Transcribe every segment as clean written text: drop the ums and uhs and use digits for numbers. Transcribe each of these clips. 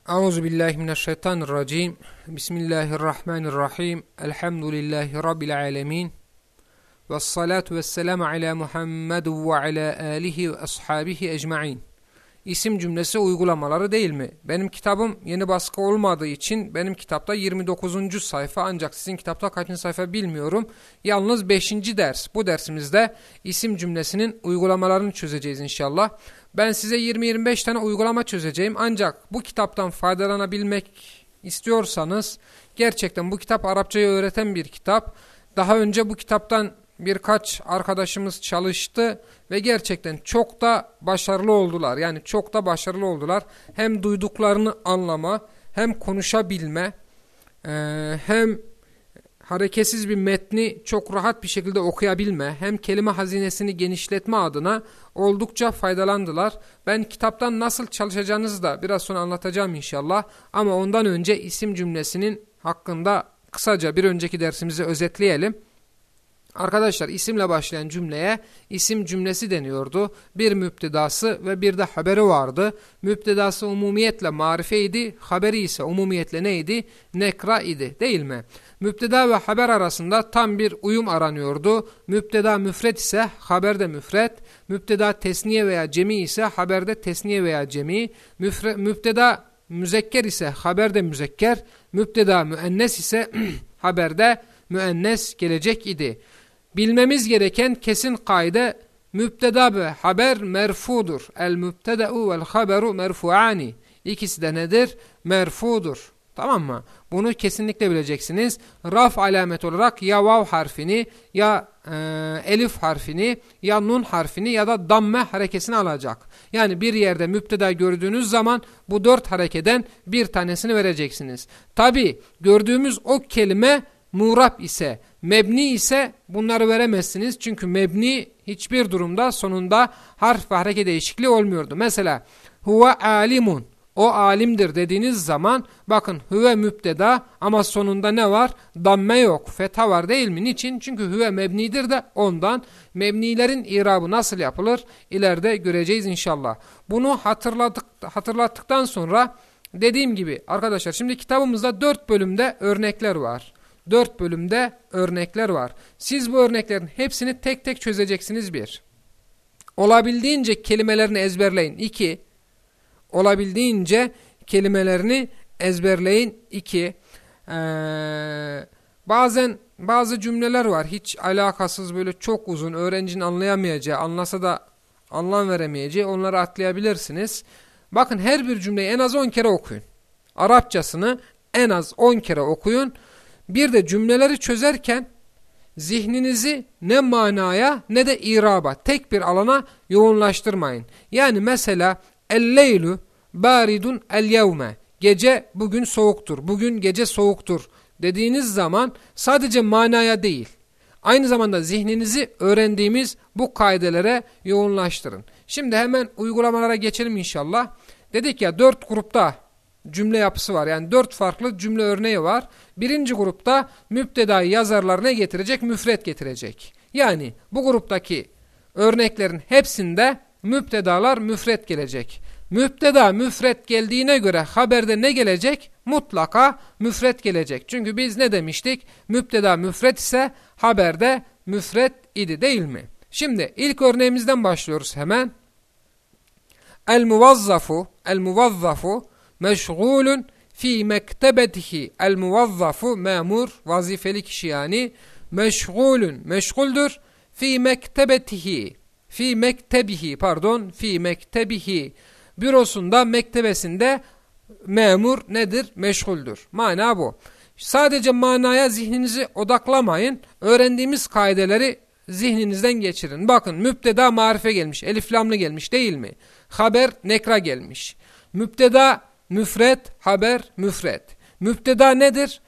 Euzubillahimineşşeytanirracim. Bismillahirrahmanirrahim. Elhamdülillahi Rabbil alemin. Vessalatu vesselamu ala Muhammed ve ala alihi ve ashabihi ecma'in. İsim cümlesi uygulamaları değil mi? Benim kitabım yeni baskı olmadığı için benim kitapta 29. sayfa, ancak sizin kitapta kaçıncı sayfa bilmiyorum. Yalnız 5. ders. Bu dersimizde isim cümlesinin uygulamalarını çözeceğiz inşallah. Ben size 20-25 tane uygulama çözeceğim. Ancak bu kitaptan faydalanabilmek istiyorsanız, gerçekten bu kitap Arapçayı öğreten bir kitap. Daha önce bu kitaptan birkaç arkadaşımız çalıştı ve gerçekten çok da başarılı oldular. Yani çok da başarılı oldular. Hem duyduklarını anlama, hem konuşabilme, hem hareketsiz bir metni çok rahat bir şekilde okuyabilme, hem kelime hazinesini genişletme adına oldukça faydalandılar. Ben kitaptan nasıl çalışacağınızı da biraz sonra anlatacağım inşallah. Ama ondan önce isim cümlesinin hakkında kısaca bir önceki dersimizi özetleyelim. Arkadaşlar, isimle başlayan cümleye isim cümlesi deniyordu. Bir müptedası ve bir de haberi vardı. Müptedası umumiyetle marifeydi, haberi ise umumiyetle neydi? Nekra idi, değil mi? Müpteda ve haber arasında tam bir uyum aranıyordu. Müpteda müfret ise haberde müfret, müpteda tesniye veya cemi ise haberde tesniye veya cemi, müpteda müzekker ise haberde müzekker, müpteda müennes ise haberde müennes gelecek idi. Bilmemiz gereken kesin kaide, müpteda ve haber merfudur. El mübteda'u vel haberu merfu'ani. İkisi de nedir? Merfudur. Tamam mı? Bunu kesinlikle bileceksiniz. Raf alamet olarak ya vav harfini, ya elif harfini, ya nun harfini ya da damme harekesini alacak. Yani bir yerde müpteda gördüğünüz zaman bu 4 harekeden bir tanesini vereceksiniz. Tabi gördüğümüz o kelime murab ise, mebni ise bunları veremezsiniz. Çünkü mebni hiçbir durumda sonunda harf ve hareke değişikliği olmuyordu. Mesela huve alimun, o alimdir dediğiniz zaman bakın huve müpteda ama sonunda ne var? Damme yok, fetha var, değil mi? Niçin? Çünkü huve mebnidir de ondan. Mebnilerin irabı nasıl yapılır? İleride göreceğiz inşallah. Bunu hatırlattıktan sonra dediğim gibi arkadaşlar, şimdi kitabımızda 4 bölümde örnekler var. 4 bölümde örnekler var. Siz bu örneklerin hepsini tek tek çözeceksiniz. 1. Olabildiğince kelimelerini ezberleyin. 2. Olabildiğince kelimelerini ezberleyin. 2. Bazen bazı cümleler var hiç alakasız, böyle çok uzun, öğrencinin anlayamayacağı, anlasa da anlam veremeyeceği, onları atlayabilirsiniz. Bakın, her bir cümleyi en az 10 kere okuyun. Arapçasını en az 10 kere okuyun. Bir de cümleleri çözerken zihninizi ne manaya ne de iraba, tek bir alana yoğunlaştırmayın. Yani mesela el-leylu baridun el-yevme, gece bugün soğuktur, bugün gece soğuktur dediğiniz zaman sadece manaya değil, aynı zamanda zihninizi öğrendiğimiz bu kaidelere yoğunlaştırın. Şimdi hemen uygulamalara geçelim inşallah. Dedik ya, 4 grupta cümle yapısı var. Yani 4 farklı cümle örneği var. Birinci grupta müptedayı yazarlar ne getirecek? Müfret getirecek. Yani bu gruptaki örneklerin hepsinde müptedalar müfret gelecek. Müpteda müfret geldiğine göre haberde ne gelecek? Mutlaka müfret gelecek. Çünkü biz ne demiştik? Müpteda müfret ise haberde müfret idi, değil mi? Şimdi ilk örneğimizden başlıyoruz hemen. El-muvazzafu meşgulun fi mektebetihi. El-muvazzafu memur, vazifeli kişi yani. Meşgulun, meşguldür. Fi mektebihi, fi mektebihi. Bürosunda, mektebesinde memur nedir? Meşguldür. Mana bu. Sadece manaya zihninizi odaklamayın. Öğrendiğimiz kaideleri zihninizden geçirin. Bakın, müpteda marife gelmiş, elif lamlı gelmiş, değil mi? Haber nekra gelmiş. Müpteda müfret, haber müfret. Müpteda nedir?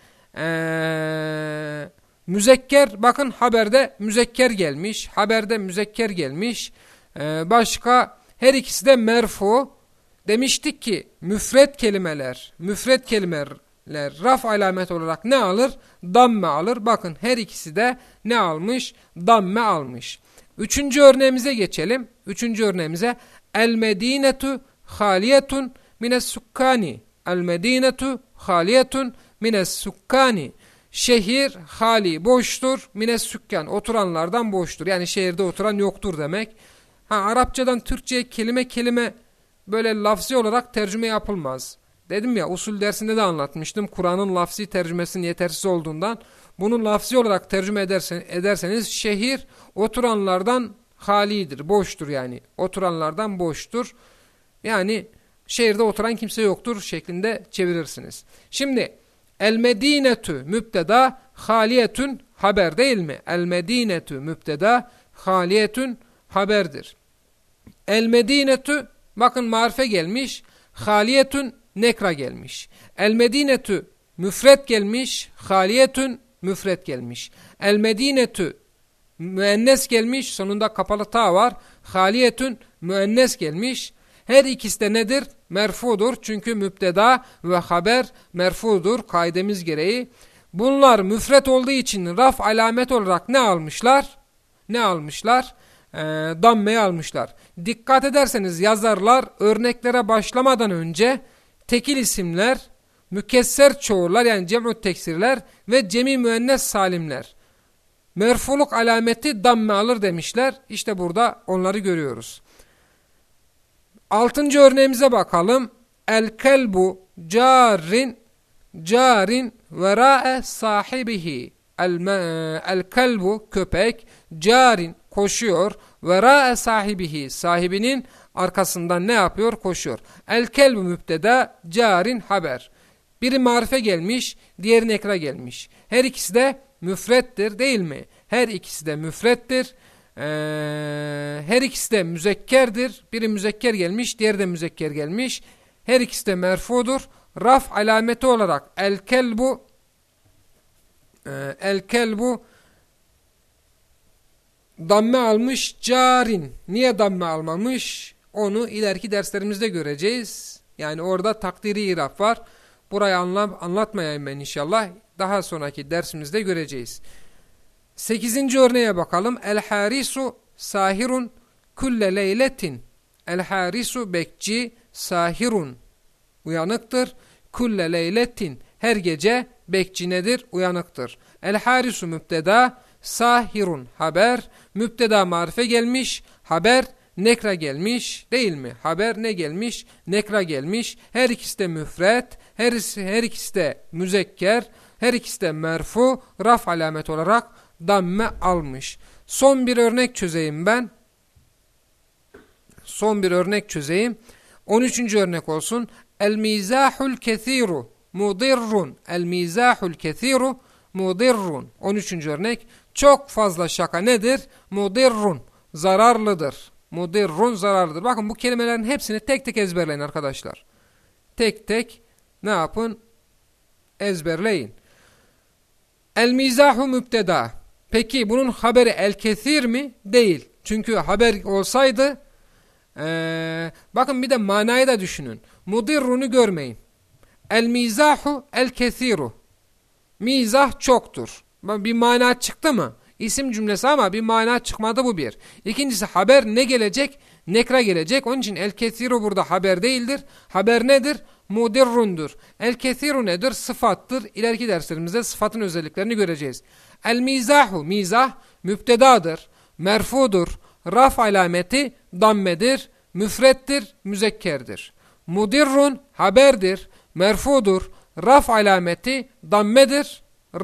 Müzekker, bakın haberde müzekker gelmiş, haberde müzekker gelmiş. Başka, her ikisi de merfu. Demiştik ki müfret kelimeler raf alamet olarak ne alır? Damme alır. Bakın, her ikisi de ne almış? Damme almış. Üçüncü örneğimize geçelim. Üçüncü örneğimize el medinetu haliyetun mines sukkani. El medinetu haliyetun mines sukkani. Şehir hali, boştur. Mines sükkan, oturanlardan boştur. Yani şehirde oturan yoktur demek. Arapçadan Türkçe'ye kelime kelime böyle lafzi olarak tercüme yapılmaz. Dedim ya, usul dersinde de anlatmıştım. Kur'an'ın lafzi tercümesinin yetersiz olduğundan bunu lafzi olarak tercüme ederseniz şehir oturanlardan halidir, boştur yani. Oturanlardan boştur. Yani şehirde oturan kimse yoktur şeklinde çevirirsiniz. Şimdi el medinetu mübteda, haliyetun haber değil mi? El medinetu mübteda, haliyetun haberdir. El medinetu, bakın marife gelmiş, haliyetun nekra gelmiş. El medinetu müfret gelmiş, haliyetun müfret gelmiş. El medinetu müennes gelmiş, sonunda kapalı ta var, haliyetun müennes gelmiş. Her ikisi de nedir? Merfudur. Çünkü mübteda ve haber merfudur kaidemiz gereği. Bunlar müfret olduğu için raf alamet olarak ne almışlar? Ne almışlar? Dammeyi almışlar. Dikkat ederseniz yazarlar örneklere başlamadan önce tekil isimler, mükesser çoğullar yani cem'u teksirler ve cemi müennes salimler merfuluk alameti damme alır demişler. İşte burada onları görüyoruz. 6. örneğimize bakalım. El kelbu carin vera'e sahibihi. El kelbu köpek carin koşuyor, vera'e sahibihi sahibinin arkasından ne yapıyor? Koşuyor. El kelbu mübteda, carin haber. Biri marife gelmiş, diğeri nekra gelmiş. Her ikisi de müfrettir değil mi? Her ikisi de müfrettir. Her ikisi de müzekkerdir. Biri müzekker gelmiş, diğeri de müzekker gelmiş. Her ikisi de merfudur. Raf alameti olarak el kelbu damme almış, carin. Niye damme almamış? Onu ileriki derslerimizde göreceğiz. Yani orada takdiri iraf var. Burayı anlatmayayım ben inşallah. Daha sonraki dersimizde göreceğiz. 8. örneğe bakalım. El harisu sahirun kulle leyletin. El harisu bekçi, sahirun uyanıktır. Kulle leyletin her gece bekçi nedir? Uyanıktır. El harisu mübteda, sahirun haber. Mübteda marife gelmiş, haber nekra gelmiş değil mi? Haber ne gelmiş? Nekra gelmiş. Her ikisi de müfret, her ikisi de müzekker, her ikisi de merfu, raf alamet olarak damme almış. Son bir örnek çözeyim ben. 13. örnek olsun. El mizahul kethiru mudirrun. El mizahul kethiru mudirrun. 13. örnek. Çok fazla şaka nedir? Mudirrun. Zararlıdır. Mudirrun zararlıdır. Bakın bu kelimelerin hepsini tek tek ezberleyin arkadaşlar. Tek tek ne yapın? Ezberleyin. El mizahu mübteda. Peki bunun haberi el kethir mi? Değil. Çünkü haber olsaydı bakın bir de manayı da düşünün. Mudirrunu görmeyin. El mizahu el kethiru. Mizah çoktur. Bir mana çıktı mı? İsim cümlesi ama bir mana çıkmadı, bu bir. İkincisi haber ne gelecek? Nekra gelecek. Onun için el kethiru burada haber değildir. Haber nedir? Mudirrundur. El kethiru nedir? Sıfattır. İleriki derslerimizde sıfatın özelliklerini göreceğiz. El mizahu, mizah mübtedadır, merfudur, raf alameti dammedir, müfrettir, müzekkerdir. Mudirrun haberdir, merfudur, raf alameti dammedir,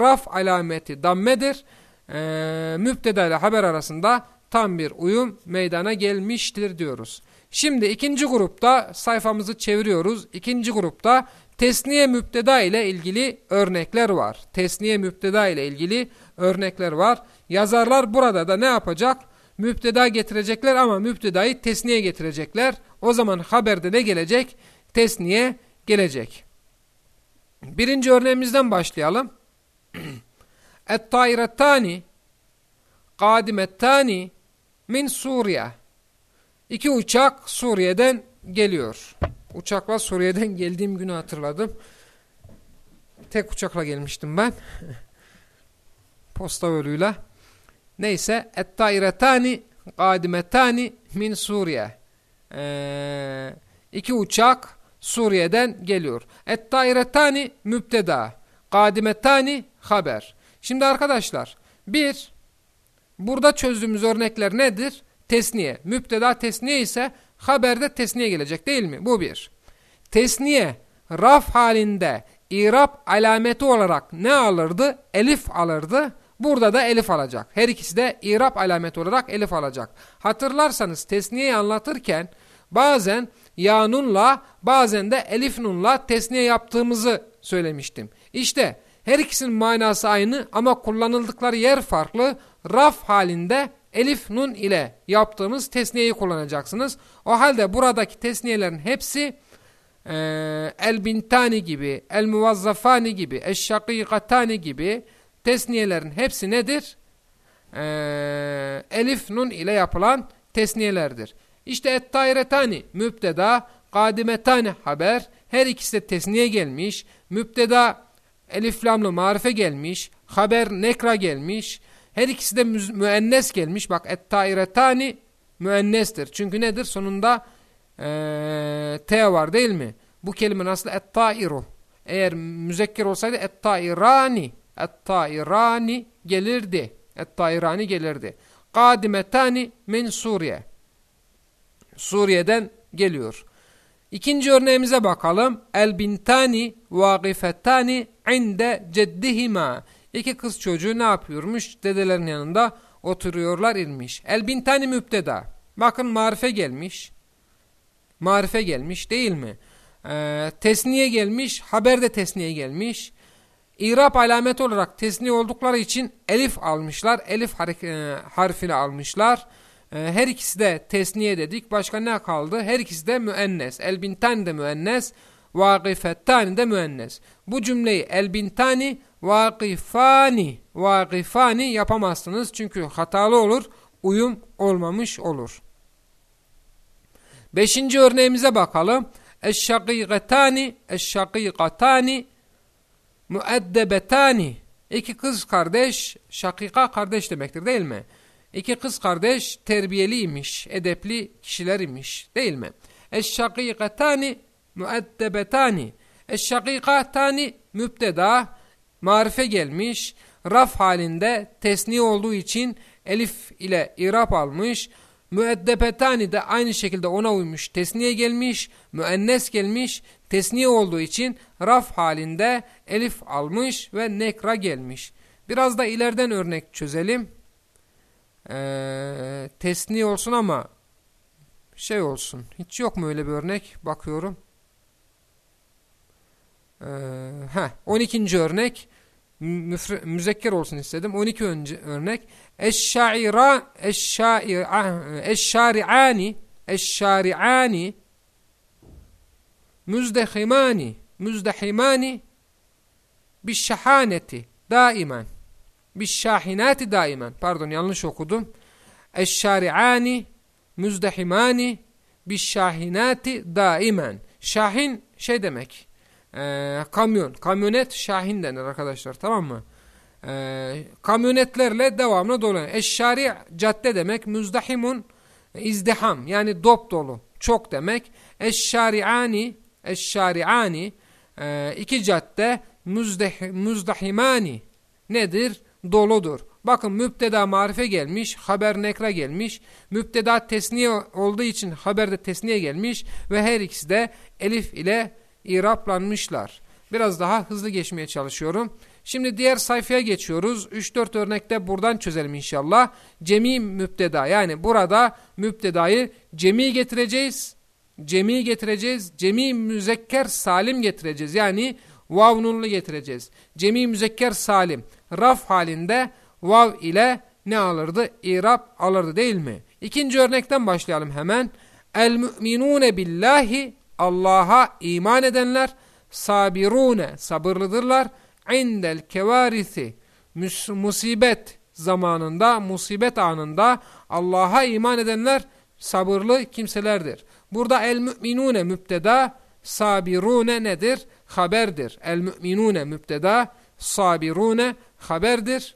mübteda ile haber arasında tam bir uyum meydana gelmiştir diyoruz. Şimdi ikinci grupta sayfamızı çeviriyoruz. İkinci grupta tesniye mübteda ile ilgili örnekler var. Tesniye mübteda ile ilgili örnekler var. Yazarlar burada da ne yapacak? Mübteda getirecekler ama mübtedayı tesniye getirecekler. O zaman haberde ne gelecek? Tesniye gelecek. Birinci örneğimizden başlayalım. Et-tairettani kadimettani min Suriye. İki uçak Suriye'den geliyor. Uçakla Suriye'den geldiğim günü hatırladım. Tek uçakla gelmiştim ben. Posta yoluyla. Neyse. Et-tairetani kadimetani min Suriye. İki uçak Suriye'den geliyor. Et-tairetani mübteda, kadimetani haber. Şimdi arkadaşlar, burada çözdüğümüz örnekler nedir? Tesniye. Mübteda tesniye ise haberde tesniye gelecek değil mi? Bu bir. Tesniye raf halinde İrab alameti olarak ne alırdı? Elif alırdı. Burada da elif alacak. Her ikisi de İrab alameti olarak elif alacak. Hatırlarsanız tesniyeyi anlatırken bazen ya nunla bazen de elif nunla tesniye yaptığımızı söylemiştim. İşte her ikisinin manası aynı ama kullanıldıkları yer farklı. Raf halinde elif nun ile yaptığımız tesniyeyi kullanacaksınız. O halde buradaki tesniyelerin hepsi el-bintani gibi, el-muvazzafani gibi, eş-şakîkatani gibi tesniyelerin hepsi nedir? Elif nun ile yapılan tesniyelerdir. İşte et-tairetani mübteda, kadimetani haber. Her ikisi de tesniye gelmiş. Mübteda elif lamlı marife gelmiş. Haber nekra gelmiş. Her ikisi de müennes gelmiş. Bak et-tairetani müennestir. Çünkü nedir? Sonunda T var değil mi? Bu kelimenin aslı et-tairu. Eğer müzekker olsaydı et-tairani gelirdi. Et-tairani gelirdi. Kadimetani min Suriye. Suriye'den geliyor. İkinci örneğimize bakalım. El-bintani vâgifetani inde ceddihima. İki kız çocuğu ne yapıyormuş? Dedelerin yanında oturuyorlar inmiş. El-bintani mübteda. Bakın marife gelmiş. Marife gelmiş değil mi? Tesniye gelmiş. Haber de tesniye gelmiş. İrab alameti olarak tesniye oldukları için elif almışlar. Elif harfini almışlar. Her ikisi de tesniye dedik. Başka ne kaldı? Her ikisi de müennes. El-bintani de müennes. Vâgifettani de müennes. Bu cümleyi el-bintani vâgifani yapamazsınız. Çünkü hatalı olur. Uyum olmamış olur. Beşinci örneğimize bakalım. Eş-şakîkatani müeddebetani. İki kız kardeş, şakika kardeş demektir değil mi? İki kız kardeş terbiyeliymiş, edepli kişiler imiş değil mi? Eş-şakîkatani müeddebetani. Eş-şakîkatani mübteda, marife gelmiş, raf halinde tesniye olduğu için elif ile irab almış. Müeddebetani de aynı şekilde ona uymuş, tesniye gelmiş, müennes gelmiş, tesniye olduğu için raf halinde elif almış ve nekra gelmiş. Biraz da ileriden örnek çözelim. Tesniye olsun ama şey olsun. Hiç yok mu öyle bir örnek? Bakıyorum. 12. örnek. Müzekker olsun istedim. 12. örnek. Eşşari'ani müzdehimani bişşahaneti daimen. Bişşahinati daimen. Pardon, yanlış okudum. Eşşari'ani müzdehimani bişşahinati daimen. Şahin şey demek. Kamyon. Kamyonet şahin denir arkadaşlar, tamam mı? Kamyonetlerle devamlı dolanıyor. Eşşari cadde demek. Müzdahimun izdiham, yani dop dolu, çok demek. Eşşari'ani iki cadde, müzdahimani nedir? Doludur. Bakın mübteda marife gelmiş, haber nekra gelmiş. Mübteda tesniye olduğu için haber de tesniye gelmiş ve her ikisi de elif ile iraplanmışlar. Biraz daha hızlı geçmeye çalışıyorum. Şimdi diğer sayfaya geçiyoruz. 3-4 örnekte buradan çözelim inşallah. Cemi mübteda, yani burada mübtedayı cemi getireceğiz. Cemi müzekker salim getireceğiz. Yani vav nunlu getireceğiz. Cemi müzekker salim. Raf halinde vav ile ne alırdı? İrab alırdı değil mi? İkinci örnekten başlayalım hemen. El müminune billahi, Allah'a iman edenler, sabirune sabırlıdırlar, indel kevarisi musibet zamanında, musibet anında Allah'a iman edenler sabırlı kimselerdir. Burada el müminune mübteda, sabirune nedir? Haberdir. El müminune mübteda, sabirune haberdir.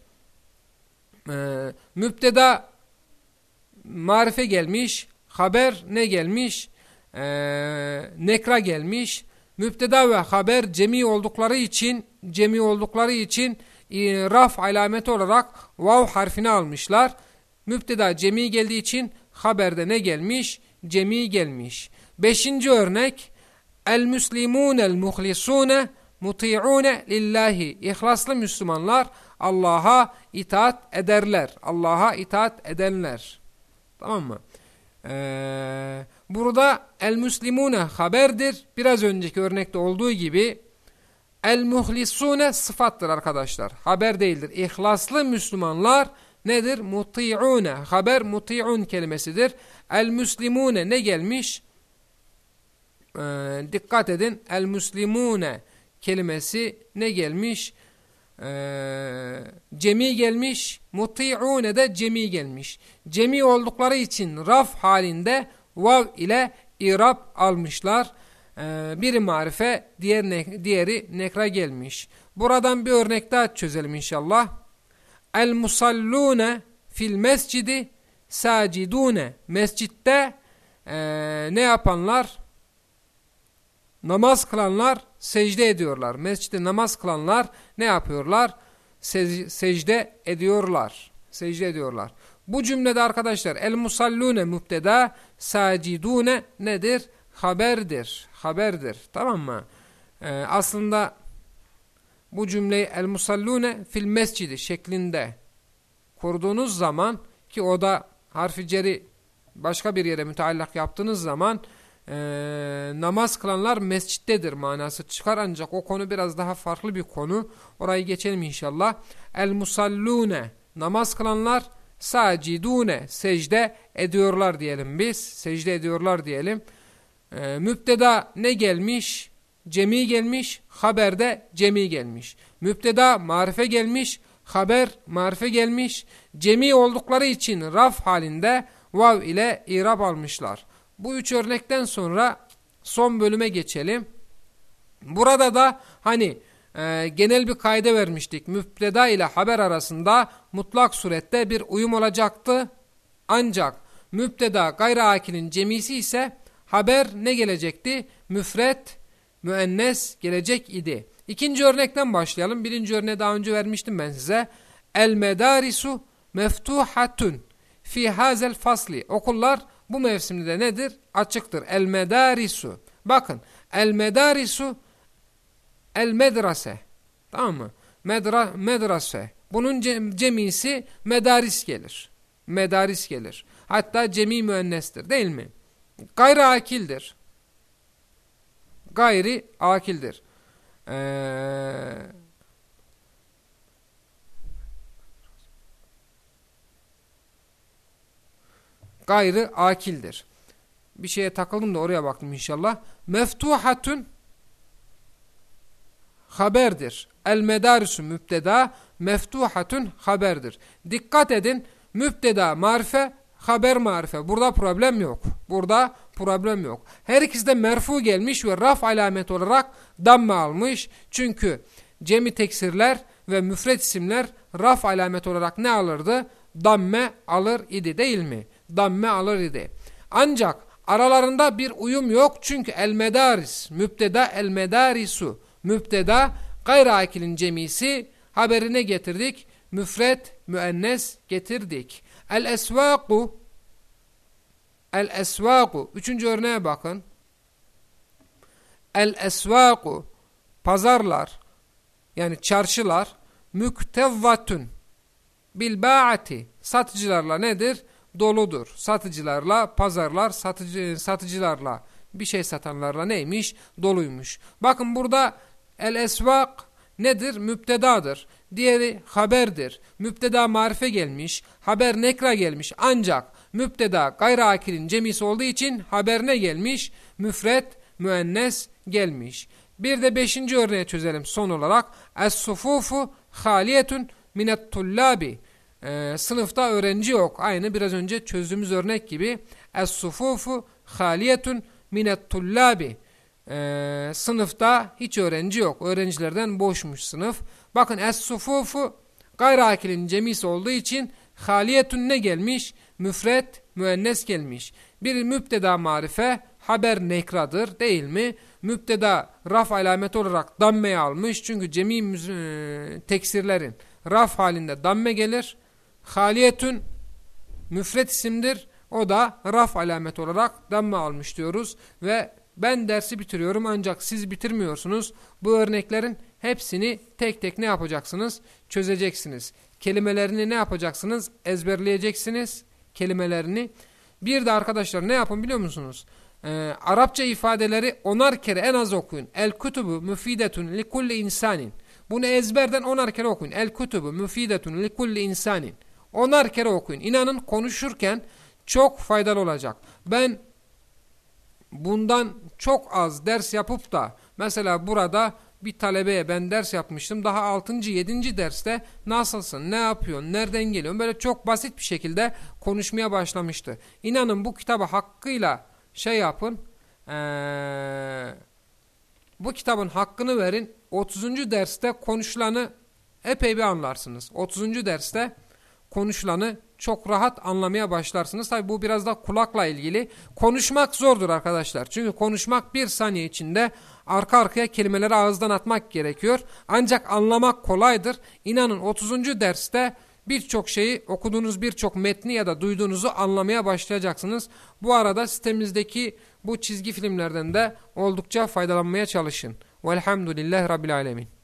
Mübteda marife gelmiş, haber ne gelmiş? nekra gelmiş. Müpteda ve haber cemi oldukları için raf alameti olarak vav harfini almışlar. Müpteda cemi geldiği için haberde ne gelmiş? Cemi gelmiş. 5. örnek el-müslimûnel muhlisûne muti'ûne lillahi. İhlaslı Müslümanlar Allah'a itaat ederler. Allah'a itaat edenler. Tamam mı? Burada el-müslimûne haberdir. Biraz önceki örnekte olduğu gibi el-muhlisûne sıfattır arkadaşlar. Haber değildir. İhlaslı Müslümanlar nedir? Muti'ûne. Haber muti'ûn kelimesidir. El-müslimûne ne gelmiş? Dikkat edin. El-müslimûne kelimesi ne gelmiş? Cemi gelmiş. Muti'ûne de cemi gelmiş. Cemi oldukları için raf halinde vav ile irab almışlar. Biri marife, diğeri nekra gelmiş. Buradan bir örnek daha çözelim inşallah. El-musallûne fil mescidi sacidûne. Mescitte ne yapanlar? Namaz kılanlar secde ediyorlar. Mescitte namaz kılanlar ne yapıyorlar? Secde ediyorlar. Secde ediyorlar. Bu cümlede arkadaşlar el-musallûne mübteda, sacidûne nedir? Haberdir. Haberdir. Tamam mı? Aslında bu cümleyi el-musallûne fil mescidi şeklinde kurduğunuz zaman, ki o da harfi ceri başka bir yere müteallak yaptığınız zaman namaz kılanlar mescittedir manası çıkar, ancak o konu biraz daha farklı bir konu. Orayı geçelim inşallah. El-musallûne namaz kılanlar, sacidûne secde ediyorlar diyelim biz. Secde ediyorlar diyelim. Mübteda ne gelmiş? Cemi gelmiş. Haberde cemi gelmiş. Mübteda marife gelmiş. Haber marife gelmiş. Cemi oldukları için raf halinde vav ile irab almışlar. Bu 3 örnekten sonra son bölüme geçelim. Burada da genel bir kaide vermiştik. Mübteda ile haber arasında mutlak surette bir uyum olacaktı. Ancak mübteda gayri akilin cemisi ise haber ne gelecekti? Müfret, müennes gelecek idi. 2. örnekten başlayalım. 1. örneği daha önce vermiştim ben size. El medarisu meftuhatun fi hazel fasli. Okullar bu mevsimde de nedir? Açıktır. El medarisu. Bakın. El medarisu el medrase. Tamam mı? Medrase. Bunun cemisi medaris gelir. Medaris gelir. Hatta cemi müennestir, değil mi? Gayri akildir. Gayri akildir. Gayri akildir. Bir şeye takıldım da oraya baktım inşallah. Meftuhatun haberdir. El medarisu mübteda, meftuhatun haberdir. Dikkat edin, mübteda marife, haber marife. Burada problem yok. Burada problem yok. Her ikisi de merfu gelmiş ve raf alamet olarak damme almış. Çünkü cemi teksirler ve müfret isimler raf alamet olarak ne alırdı? Damme alır idi, değil mi? Damme alır idi. Ancak aralarında bir uyum yok. Çünkü el medaris, mübteda el medarisu. Mübteda gayri akilin cemisi, haberine getirdik. Müfret, müennes getirdik. El esvaku, el esvaku. 3. örneğe bakın. El esvaku, pazarlar, yani çarşılar, müktevvatun bilba'ati, satıcılarla nedir? Doludur. Satıcılarla, pazarlar, satıcılarla, bir şey satanlarla neymiş? Doluymuş. Bakın burada el esvak nedir? Mübtedadır. Diğeri haberdir. Mübteda marife gelmiş, haber nekra gelmiş. Ancak mübteda gayri akilin cemisi olduğu için haber ne gelmiş? Müfret, müennes gelmiş. Bir de 5. örneği çözelim son olarak. Es-sufufu haliyetun minet tullabi. Sınıfta öğrenci yok. Aynı biraz önce çözdüğümüz örnek gibi. Es-sufufu haliyetun minet tullabi. Sınıfta hiç öğrenci yok. Öğrencilerden boşmuş sınıf. Bakın es-sufufu gayri akilin cemisi olduğu için haliyetun ne gelmiş? Müfret, müennes gelmiş. Biri mübteda marife, haber nekradır değil mi? Müpteda raf alameti olarak damme almış. Çünkü cemi teksirlerin raf halinde damme gelir. Haliyetün müfret isimdir. O da raf alameti olarak damme almış diyoruz. Ve ben dersi bitiriyorum ancak siz bitirmiyorsunuz. Bu örneklerin hepsini tek tek ne yapacaksınız? Çözeceksiniz. Kelimelerini ne yapacaksınız? Ezberleyeceksiniz kelimelerini. Bir de arkadaşlar ne yapın biliyor musunuz? Arapça ifadeleri 10'ar kere en az okuyun. El kutubu müfidetun li kulli insanin. Bunu ezberden 10'ar kere okuyun. El kutubu müfidetun li kulli insanin. 10'ar kere okuyun. İnanın konuşurken çok faydalı olacak. Ben bundan çok az ders yapıp da mesela burada bir talebeye ben ders yapmıştım. Daha 6. 7. derste nasılsın, ne yapıyorsun, nereden geliyorsun böyle çok basit bir şekilde konuşmaya başlamıştı. İnanın bu kitabı hakkıyla şey yapın, bu kitabın hakkını verin. 30. derste konuşulanı epey bir anlarsınız. 30. derste konuşulanı çok rahat anlamaya başlarsınız. Tabi bu biraz da kulakla ilgili. Konuşmak zordur arkadaşlar. Çünkü konuşmak bir saniye içinde arka arkaya kelimeleri ağızdan atmak gerekiyor. Ancak anlamak kolaydır. İnanın 30. derste birçok şeyi okuduğunuz birçok metni ya da duyduğunuzu anlamaya başlayacaksınız. Bu arada sitemizdeki bu çizgi filmlerden de oldukça faydalanmaya çalışın. Velhamdülillahi Rabbil Alemin.